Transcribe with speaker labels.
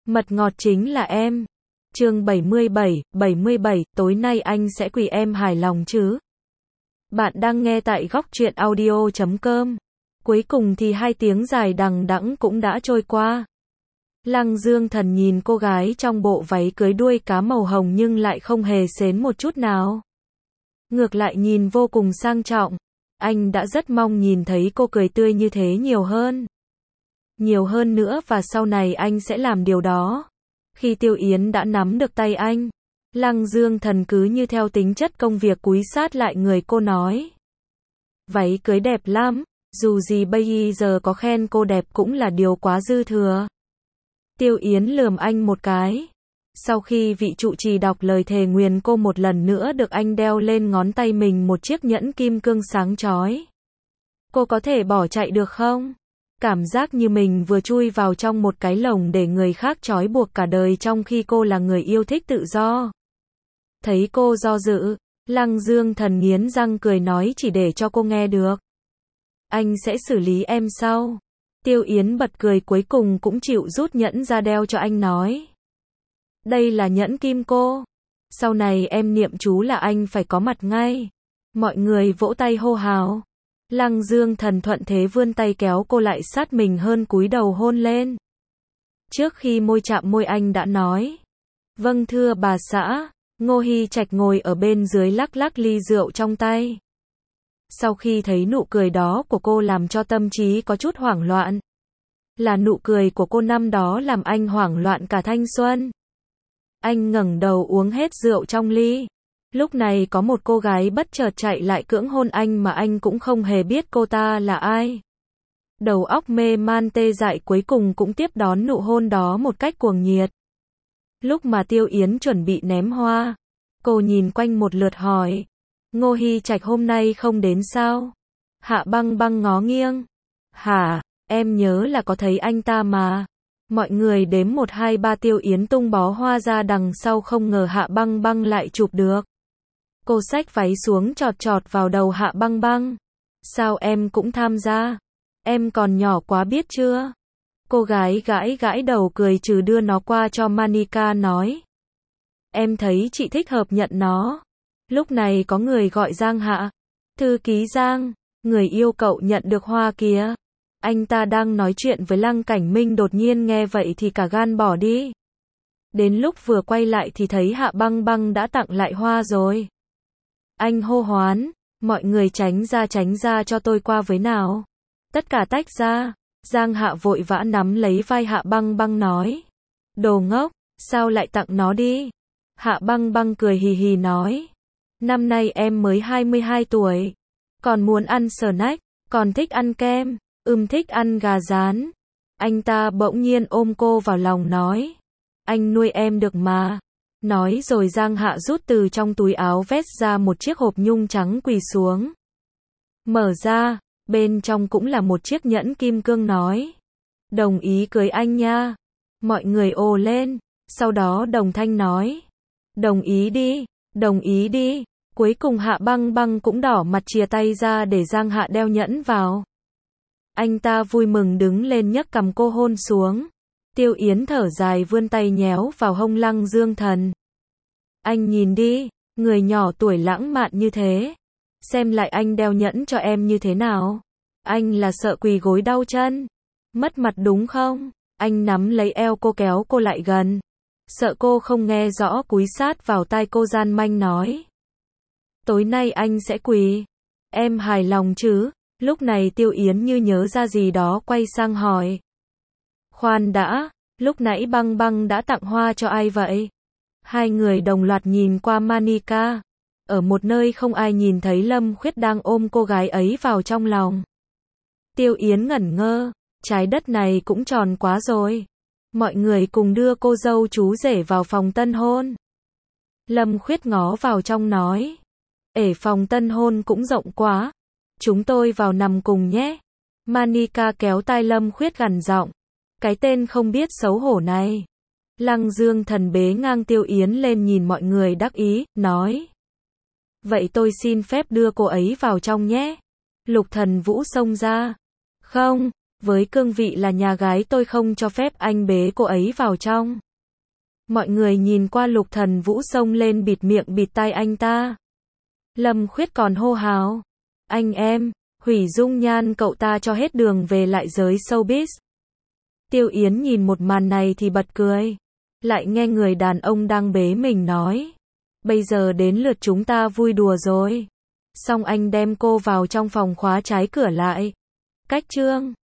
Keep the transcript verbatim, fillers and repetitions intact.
Speaker 1: Mật ngọt chính là em. Chương bảy mươi bảy, bảy mươi bảy, tối nay anh sẽ quỳ em hài lòng chứ? Bạn đang nghe tại góc truyện audio chấm com. Cuối cùng thì hai tiếng dài đằng đẵng cũng đã trôi qua. Lăng Dương Thần nhìn cô gái trong bộ váy cưới đuôi cá màu hồng nhưng lại không hề xến một chút nào. Ngược lại nhìn vô cùng sang trọng. Anh đã rất mong nhìn thấy cô cười tươi như thế nhiều hơn. Nhiều hơn nữa và sau này anh sẽ làm điều đó. Khi Tiêu Yến đã nắm được tay anh, Lăng Dương Thần cứ như theo tính chất công việc cúi sát lại người cô nói. Váy cưới đẹp lắm, dù gì bây giờ có khen cô đẹp cũng là điều quá dư thừa. Tiêu Yến lườm anh một cái. Sau khi vị trụ trì đọc lời thề nguyền cô một lần nữa được anh đeo lên ngón tay mình một chiếc nhẫn kim cương sáng chói. Cô có thể bỏ chạy được không? Cảm giác như mình vừa chui vào trong một cái lồng để người khác trói buộc cả đời trong khi cô là người yêu thích tự do. Thấy cô do dự, Lăng Dương Thần nghiến răng cười nói chỉ để cho cô nghe được. Anh sẽ xử lý em sau. Tiêu Yến bật cười cuối cùng cũng chịu rút nhẫn ra đeo cho anh nói. Đây là nhẫn kim cô. Sau này em niệm chú là anh phải có mặt ngay. Mọi người vỗ tay hô hào. Lăng Dương Thần thuận thế vươn tay kéo cô lại sát mình hơn cúi đầu hôn lên. Trước khi môi chạm môi anh đã nói. Vâng thưa bà xã. Ngô Hy Trạch ngồi ở bên dưới lắc lắc ly rượu trong tay. Sau khi thấy nụ cười đó của cô làm cho tâm trí có chút hoảng loạn. Là nụ cười của cô năm đó làm anh hoảng loạn cả thanh xuân. Anh ngẩng đầu uống hết rượu trong ly. Lúc này có một cô gái bất chợt chạy lại cưỡng hôn anh mà anh cũng không hề biết cô ta là ai. Đầu óc mê man tê dại cuối cùng cũng tiếp đón nụ hôn đó một cách cuồng nhiệt. Lúc mà Tiêu Yến chuẩn bị ném hoa, cô nhìn quanh một lượt hỏi. Ngô Hy Trạch hôm nay không đến sao? Hạ Băng Băng ngó nghiêng. Hả, em nhớ là có thấy anh ta mà. Mọi người đếm một hai ba Tiêu Yến tung bó hoa ra đằng sau không ngờ Hạ Băng Băng lại chụp được. Cô xách váy xuống chọt chọt vào đầu Hạ Băng Băng. Sao em cũng tham gia? Em còn nhỏ quá biết chưa? Cô gái gãi gãi đầu cười trừ đưa nó qua cho Manika nói. Em thấy chị thích hợp nhận nó. Lúc này có người gọi Giang Hạ. Thư ký Giang, người yêu cậu nhận được hoa kìa. Anh ta đang nói chuyện với Lăng Cảnh Minh đột nhiên nghe vậy thì cả gan bỏ đi. Đến lúc vừa quay lại thì thấy Hạ Băng Băng đã tặng lại hoa rồi. Anh hô hoán, mọi người tránh ra tránh ra cho tôi qua với nào. Tất cả tách ra. Giang Hạ vội vã nắm lấy vai Hạ Băng Băng nói. Đồ ngốc, sao lại tặng nó đi? Hạ Băng Băng cười hì hì nói. Năm nay em mới hai mươi hai tuổi. Còn muốn ăn snack, còn thích ăn kem, ừm thích ăn gà rán. Anh ta bỗng nhiên ôm cô vào lòng nói. Anh nuôi em được mà. Nói rồi Giang Hạ rút từ trong túi áo vest ra một chiếc hộp nhung trắng quỳ xuống. Mở ra, bên trong cũng là một chiếc nhẫn kim cương nói. Đồng ý cưới anh nha. Mọi người ồ lên, sau đó đồng thanh nói. Đồng ý đi, đồng ý đi. Cuối cùng Hạ Băng Băng cũng đỏ mặt chìa tay ra để Giang Hạ đeo nhẫn vào. Anh ta vui mừng đứng lên nhấc cầm cô hôn xuống. Tiêu Yến thở dài vươn tay nhéo vào hông Lăng Dương Thần. Anh nhìn đi, người nhỏ tuổi lãng mạn như thế. Xem lại anh đeo nhẫn cho em như thế nào. Anh là sợ quỳ gối đau chân. Mất mặt đúng không? Anh nắm lấy eo cô kéo cô lại gần. Sợ cô không nghe rõ cúi sát vào tai cô gian manh nói. Tối nay anh sẽ quỳ. Em hài lòng chứ? Lúc này Tiêu Yến như nhớ ra gì đó quay sang hỏi. Khoan đã, lúc nãy Băng Băng đã tặng hoa cho ai vậy? Hai người đồng loạt nhìn qua Manika. Ở một nơi không ai nhìn thấy Lâm Khuyết đang ôm cô gái ấy vào trong lòng. Tiêu Yến ngẩn ngơ, trái đất này cũng tròn quá rồi. Mọi người cùng đưa cô dâu chú rể vào phòng tân hôn. Lâm Khuyết ngó vào trong nói. Ể phòng tân hôn cũng rộng quá. Chúng tôi vào nằm cùng nhé. Manika kéo tai Lâm Khuyết gằn giọng. Cái tên không biết xấu hổ này. Lăng Dương Thần bế ngang Tiêu Yến lên nhìn mọi người đắc ý, nói. Vậy tôi xin phép đưa cô ấy vào trong nhé. Lục Thần Vũ xông ra. Không, Với cương vị là nhà gái tôi không cho phép anh bế cô ấy vào trong. Mọi người nhìn qua Lục Thần Vũ xông lên bịt miệng bịt tai anh ta. Lâm Khuyết còn hô hào. Anh em, hủy dung nhan cậu ta cho hết đường về lại giới showbiz. Tiêu Yến nhìn một màn này thì bật cười. Lại nghe người đàn ông đang bế mình nói. Bây giờ đến lượt chúng ta vui đùa rồi. Xong anh đem cô vào trong phòng khóa trái cửa lại. Cách chương